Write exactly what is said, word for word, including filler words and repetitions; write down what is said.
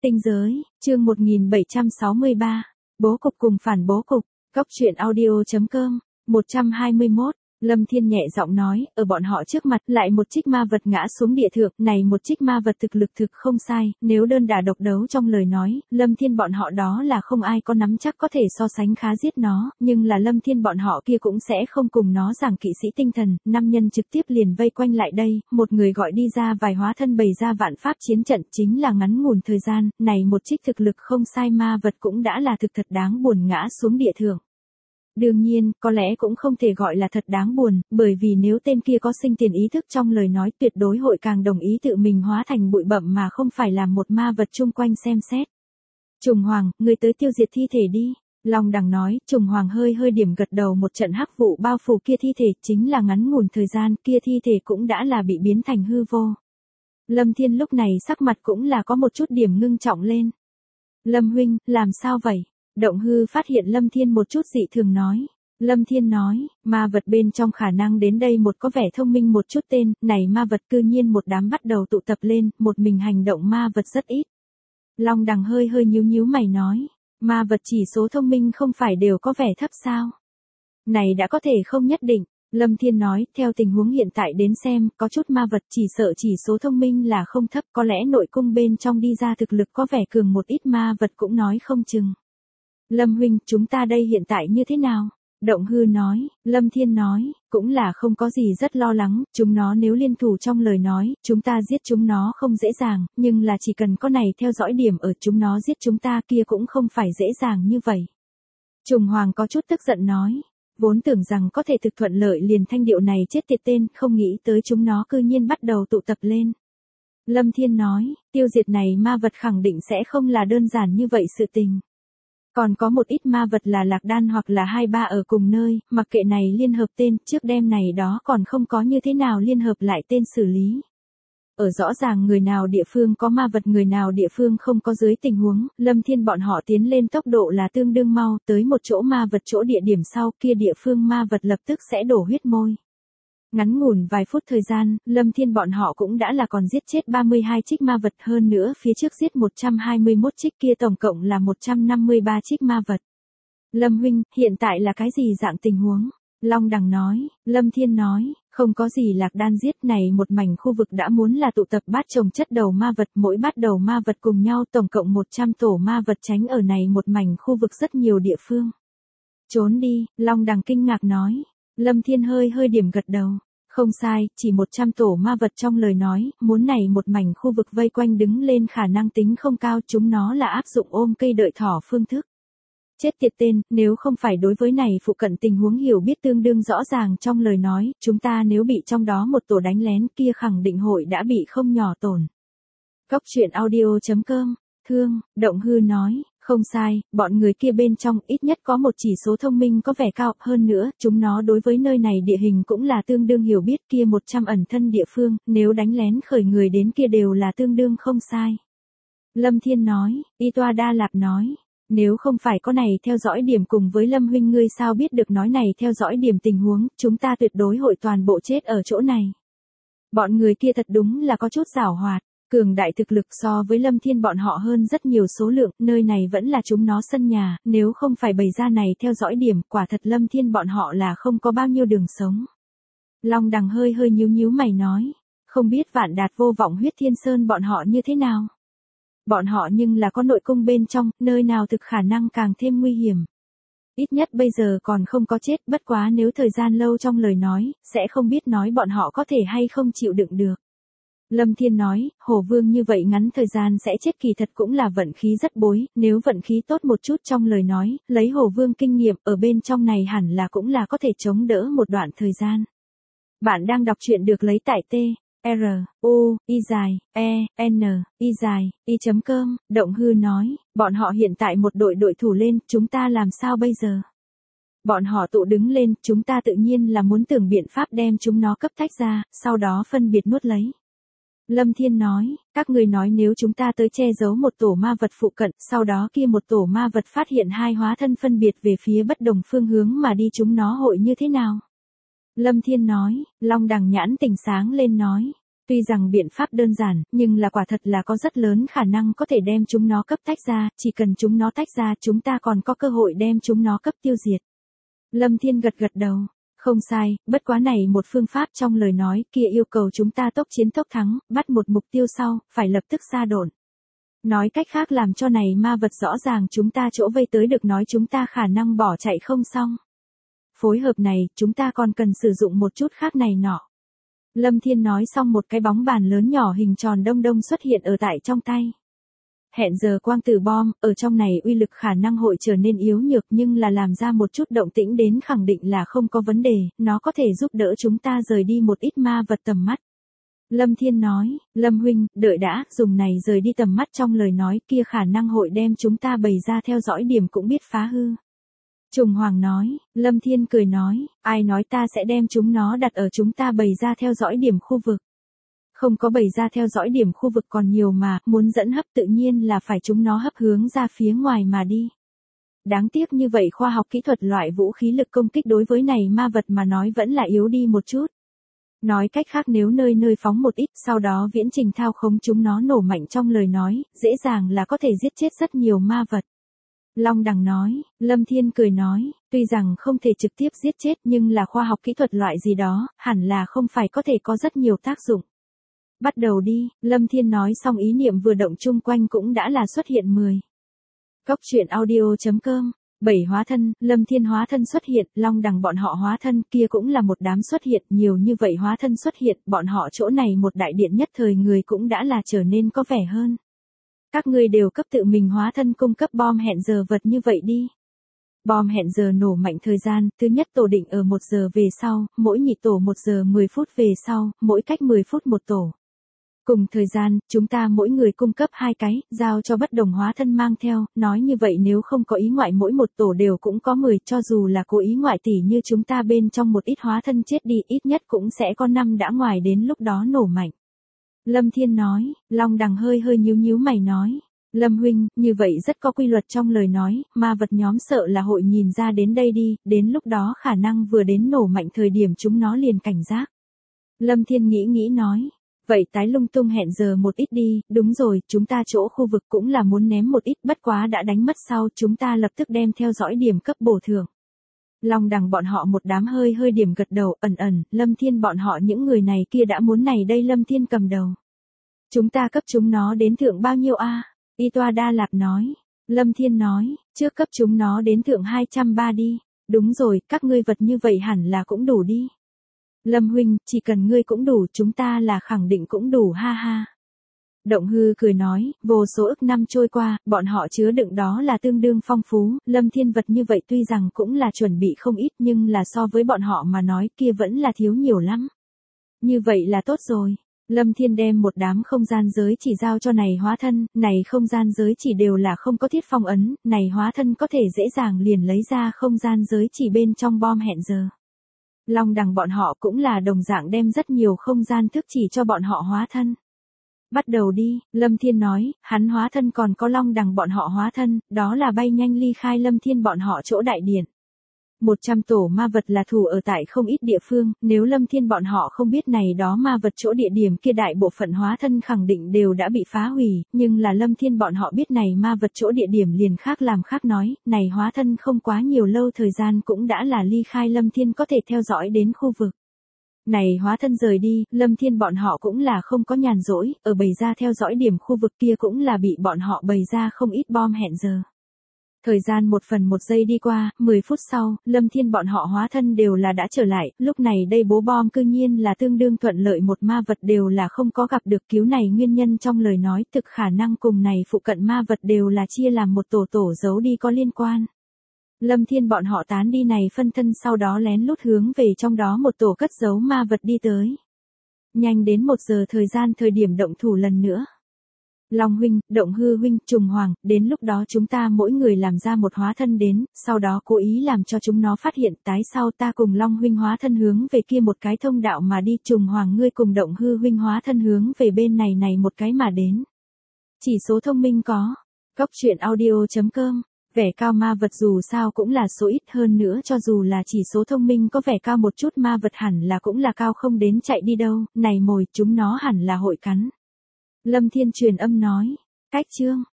Tinh giới, chương một nghìn bảy trăm sáu mươi ba, bố cục cùng phản bố cục, góc truyện audio.com, một trăm hai mươi mốt, Lâm Thiên nhẹ giọng nói, ở bọn họ trước mặt lại một trích ma vật ngã xuống địa thượng, này một trích ma vật thực lực thực không sai, nếu đơn đả độc đấu trong lời nói, Lâm Thiên bọn họ đó là không ai có nắm chắc có thể so sánh khá giết nó, nhưng là Lâm Thiên bọn họ kia cũng sẽ không cùng nó giảng kỵ sĩ tinh thần, năm nhân trực tiếp liền vây quanh lại đây, một người gọi đi ra vài hóa thân bày ra vạn pháp chiến trận chính là ngắn ngủn thời gian, này một trích thực lực không sai ma vật cũng đã là thực thật đáng buồn ngã xuống địa thượng. Đương nhiên, có lẽ cũng không thể gọi là thật đáng buồn, bởi vì nếu tên kia có sinh tiền ý thức trong lời nói tuyệt đối hội càng đồng ý tự mình hóa thành bụi bặm mà không phải làm một ma vật chung quanh xem xét. Trùng Hoàng, người tới tiêu diệt thi thể đi. Long Đằng nói, Trùng Hoàng hơi hơi điểm gật đầu, một trận hắc vụ bao phủ kia thi thể, chính là ngắn ngủn thời gian kia thi thể cũng đã là bị biến thành hư vô. Lâm Thiên lúc này sắc mặt cũng là có một chút điểm ngưng trọng lên. Lâm huynh, làm sao vậy? Động Hư phát hiện Lâm Thiên một chút dị thường nói. Lâm Thiên nói, ma vật bên trong khả năng đến đây một có vẻ thông minh một chút tên, này ma vật cư nhiên một đám bắt đầu tụ tập lên, một mình hành động ma vật rất ít. Long Đằng hơi hơi nhíu nhíu mày nói, ma vật chỉ số thông minh không phải đều có vẻ thấp sao? Này đã có thể không nhất định. Lâm Thiên nói, theo tình huống hiện tại đến xem, có chút ma vật chỉ sợ chỉ số thông minh là không thấp, có lẽ nội cung bên trong đi ra thực lực có vẻ cường một ít ma vật cũng nói không chừng. Lâm huynh, chúng ta đây hiện tại như thế nào? Động Hư nói, Lâm Thiên nói, cũng là không có gì rất lo lắng, chúng nó nếu liên thủ trong lời nói, chúng ta giết chúng nó không dễ dàng, nhưng là chỉ cần có này theo dõi điểm ở chúng nó giết chúng ta kia cũng không phải dễ dàng như vậy. Trùng Hoàng có chút tức giận nói, vốn tưởng rằng có thể thực thuận lợi liền thanh điệu này chết tiệt tên, không nghĩ tới chúng nó cư nhiên bắt đầu tụ tập lên. Lâm Thiên nói, tiêu diệt này ma vật khẳng định sẽ không là đơn giản như vậy sự tình. Còn có một ít ma vật là lạc đan hoặc là hai ba ở cùng nơi, mặc kệ này liên hợp tên, trước đêm này đó còn không có như thế nào liên hợp lại tên xử lý. Ở rõ ràng người nào địa phương có ma vật người nào địa phương không có dưới tình huống, Lâm Thiên bọn họ tiến lên tốc độ là tương đương mau, tới một chỗ ma vật chỗ địa điểm sau kia địa phương ma vật lập tức sẽ đổ huyết môi. Ngắn ngủn vài phút thời gian, Lâm Thiên bọn họ cũng đã là còn giết chết ba mươi hai trích ma vật, hơn nữa phía trước giết một trăm hai mươi mốt trích kia tổng cộng là một trăm năm mươi ba trích ma vật. Lâm huynh, hiện tại là cái gì dạng tình huống? Long Đằng nói, Lâm Thiên nói, không có gì lạc đan giết này một mảnh khu vực đã muốn là tụ tập bát chồng chất đầu ma vật, mỗi bát đầu ma vật cùng nhau tổng cộng một trăm tổ ma vật tránh ở này một mảnh khu vực rất nhiều địa phương. Trốn đi, Long Đằng kinh ngạc nói. Lâm Thiên hơi hơi điểm gật đầu. Không sai, chỉ một trăm tổ ma vật trong lời nói, muốn này một mảnh khu vực vây quanh đứng lên khả năng tính không cao, chúng nó là áp dụng ôm cây đợi thỏ phương thức. Chết tiệt tên, nếu không phải đối với này phụ cận tình huống hiểu biết tương đương rõ ràng trong lời nói, chúng ta nếu bị trong đó một tổ đánh lén kia khẳng định hội đã bị không nhỏ tổn. Góc truyện audio.com, Thương, Động Hư nói. Không sai, bọn người kia bên trong ít nhất có một chỉ số thông minh có vẻ cao, hơn nữa, chúng nó đối với nơi này địa hình cũng là tương đương hiểu biết kia một trăm ẩn thân địa phương, nếu đánh lén khởi người đến kia đều là tương đương không sai. Lâm Thiên nói, Y Toa Đa Lạp nói, nếu không phải có này theo dõi điểm cùng với Lâm huynh ngươi sao biết được nói này theo dõi điểm tình huống, chúng ta tuyệt đối hội toàn bộ chết ở chỗ này. Bọn người kia thật đúng là có chút giảo hoạt. Cường đại thực lực so với Lâm Thiên bọn họ hơn rất nhiều số lượng, nơi này vẫn là chúng nó sân nhà, nếu không phải bày ra này theo dõi điểm, quả thật Lâm Thiên bọn họ là không có bao nhiêu đường sống. Long Đằng hơi hơi nhíu nhíu mày nói, không biết Vạn Đạt Vô Vọng Huyết Thiên Sơn bọn họ như thế nào. Bọn họ nhưng là có nội cung bên trong, nơi nào thực khả năng càng thêm nguy hiểm. Ít nhất bây giờ còn không có chết, bất quá nếu thời gian lâu trong lời nói, sẽ không biết nói bọn họ có thể hay không chịu đựng được. Lâm Thiên nói, Hổ Vương như vậy ngắn thời gian sẽ chết kỳ thật cũng là vận khí rất bối, nếu vận khí tốt một chút trong lời nói, lấy Hổ Vương kinh nghiệm ở bên trong này hẳn là cũng là có thể chống đỡ một đoạn thời gian. Bạn đang đọc truyện được lấy tại T, R, U, I dài, E, N, I dài, I.com, Động Hư nói, bọn họ hiện tại một đội đội thủ lên, chúng ta làm sao bây giờ? Bọn họ tụ đứng lên, chúng ta tự nhiên là muốn tưởng biện pháp đem chúng nó cấp tách ra, sau đó phân biệt nuốt lấy. Lâm Thiên nói, các người nói nếu chúng ta tới che giấu một tổ ma vật phụ cận, sau đó kia một tổ ma vật phát hiện hai hóa thân phân biệt về phía bất đồng phương hướng mà đi chúng nó hội như thế nào? Lâm Thiên nói, Long Đằng nhãn tỉnh sáng lên nói, Tuy rằng biện pháp đơn giản, nhưng là quả thật là có rất lớn khả năng có thể đem chúng nó cấp tách ra, chỉ cần chúng nó tách ra chúng ta còn có cơ hội đem chúng nó cấp tiêu diệt. Lâm Thiên gật gật đầu. Không sai, bất quá này một phương pháp trong lời nói kia yêu cầu chúng ta tốc chiến tốc thắng, bắt một mục tiêu sau, phải lập tức xa độn. Nói cách khác làm cho này ma vật rõ ràng chúng ta chỗ vây tới được nói chúng ta khả năng bỏ chạy không xong. Phối hợp này, chúng ta còn cần sử dụng một chút khác này nọ. Lâm Thiên nói xong một cái bóng bàn lớn nhỏ hình tròn đông đông xuất hiện ở tại trong tay. Hẹn giờ quang tử bom, ở trong này uy lực khả năng hội trở nên yếu nhược nhưng là làm ra một chút động tĩnh đến khẳng định là không có vấn đề, nó có thể giúp đỡ chúng ta rời đi một ít ma vật tầm mắt. Lâm Thiên nói, Lâm huynh, đợi đã, dùng này rời đi tầm mắt trong lời nói kia khả năng hội đem chúng ta bày ra theo dõi điểm cũng biết phá hư. Trùng Hoàng nói, Lâm Thiên cười nói, ai nói ta sẽ đem chúng nó đặt ở chúng ta bày ra theo dõi điểm khu vực. Không có bày ra theo dõi điểm khu vực còn nhiều mà, muốn dẫn hấp tự nhiên là phải chúng nó hấp hướng ra phía ngoài mà đi. Đáng tiếc như vậy khoa học kỹ thuật loại vũ khí lực công kích đối với này ma vật mà nói vẫn là yếu đi một chút. Nói cách khác nếu nơi nơi phóng một ít, sau đó viễn trình thao khống chúng nó nổ mạnh trong lời nói, dễ dàng là có thể giết chết rất nhiều ma vật. Long Đằng nói, Lâm Thiên cười nói, tuy rằng không thể trực tiếp giết chết nhưng là khoa học kỹ thuật loại gì đó, hẳn là không phải có thể có rất nhiều tác dụng. Bắt đầu đi, Lâm Thiên nói xong ý niệm vừa động chung quanh cũng đã là xuất hiện mười. Cốc truyện audio chấm com, bảy hóa thân, Lâm Thiên hóa thân xuất hiện, Long Đằng bọn họ hóa thân kia cũng là một đám xuất hiện, nhiều như vậy hóa thân xuất hiện, bọn họ chỗ này một đại điện nhất thời người cũng đã là trở nên có vẻ hơn. Các ngươi đều cấp tự mình hóa thân cung cấp bom hẹn giờ vật như vậy đi. Bom hẹn giờ nổ mạnh thời gian, thứ nhất tổ định ở một giờ về sau, mỗi nhị tổ một giờ mười phút về sau, mỗi cách mười phút một tổ. Cùng thời gian, chúng ta mỗi người cung cấp hai cái, giao cho bất đồng hóa thân mang theo, nói như vậy nếu không có ý ngoại mỗi một tổ đều cũng có mười, cho dù là cố ý ngoại tỷ như chúng ta bên trong một ít hóa thân chết đi, ít nhất cũng sẽ có năm đã ngoài đến lúc đó nổ mạnh. Lâm Thiên nói, Long Đằng hơi hơi nhíu nhíu mày nói, Lâm huynh, như vậy rất có quy luật trong lời nói, ma vật nhóm sợ là hội nhìn ra đến đây đi, đến lúc đó khả năng vừa đến nổ mạnh thời điểm chúng nó liền cảnh giác. Lâm Thiên nghĩ nghĩ nói, vậy tái lung tung hẹn giờ một ít đi, đúng rồi, chúng ta chỗ khu vực cũng là muốn ném một ít, bất quá đã đánh mất sau, chúng ta lập tức đem theo dõi điểm cấp bổ thưởng. Long Đằng bọn họ một đám hơi hơi điểm gật đầu, ẩn ẩn, Lâm Thiên bọn họ những người này kia đã muốn này đây Lâm Thiên cầm đầu. Chúng ta cấp chúng nó đến thượng bao nhiêu a? Y Toa Đa Lạp nói. Lâm Thiên nói, trước cấp chúng nó đến thượng hai trăm ba đi. Đúng rồi, các ngươi vật như vậy hẳn là cũng đủ đi. Lâm huynh, chỉ cần ngươi cũng đủ, chúng ta là khẳng định cũng đủ ha ha. Động Hư cười nói, vô số ức năm trôi qua, bọn họ chứa đựng đó là tương đương phong phú, Lâm Thiên vật như vậy tuy rằng cũng là chuẩn bị không ít nhưng là so với bọn họ mà nói kia vẫn là thiếu nhiều lắm. Như vậy là tốt rồi. Lâm Thiên đem một đám không gian giới chỉ giao cho này hóa thân, này không gian giới chỉ đều là không có thiết phong ấn, này hóa thân có thể dễ dàng liền lấy ra không gian giới chỉ bên trong bom hẹn giờ. Long Đằng bọn họ cũng là đồng dạng đem rất nhiều không gian thức chỉ cho bọn họ hóa thân. Bắt đầu đi, Lâm Thiên nói, hắn hóa thân còn có Long Đằng bọn họ hóa thân, đó là bay nhanh ly khai Lâm Thiên bọn họ chỗ đại điện. một trăm tổ ma vật là thủ ở tại không ít địa phương, nếu Lâm Thiên bọn họ không biết này đó ma vật chỗ địa điểm kia đại bộ phận hóa thân khẳng định đều đã bị phá hủy, nhưng là Lâm Thiên bọn họ biết này ma vật chỗ địa điểm liền khác làm khác nói, này hóa thân không quá nhiều lâu thời gian cũng đã là ly khai Lâm Thiên có thể theo dõi đến khu vực. Này hóa thân rời đi, Lâm Thiên bọn họ cũng là không có nhàn rỗi, ở bày ra theo dõi điểm khu vực kia cũng là bị bọn họ bày ra không ít bom hẹn giờ. Thời gian một phần một giây đi qua, mười phút sau, Lâm Thiên bọn họ hóa thân đều là đã trở lại, lúc này đây bố bom cư nhiên là tương đương thuận lợi một ma vật đều là không có gặp được cứu này nguyên nhân trong lời nói thực khả năng cùng này phụ cận ma vật đều là chia làm một tổ tổ giấu đi có liên quan. Lâm Thiên bọn họ tán đi này phân thân sau đó lén lút hướng về trong đó một tổ cất giấu ma vật đi tới. Nhanh đến một giờ thời gian thời điểm động thủ lần nữa. Long huynh, Động Hư huynh, Trùng Hoàng, đến lúc đó chúng ta mỗi người làm ra một hóa thân đến, sau đó cố ý làm cho chúng nó phát hiện, tái sau ta cùng Long huynh hóa thân hướng về kia một cái thông đạo mà đi, Trùng Hoàng ngươi cùng Động Hư huynh hóa thân hướng về bên này này một cái mà đến. Chỉ số thông minh có. Cốc truyện audio chấm com Vẻ cao ma vật dù sao cũng là số ít, hơn nữa cho dù là chỉ số thông minh có vẻ cao một chút ma vật hẳn là cũng là cao không đến chạy đi đâu, này mồi chúng nó hẳn là hội cắn. Lâm Thiên truyền âm nói, cách chương.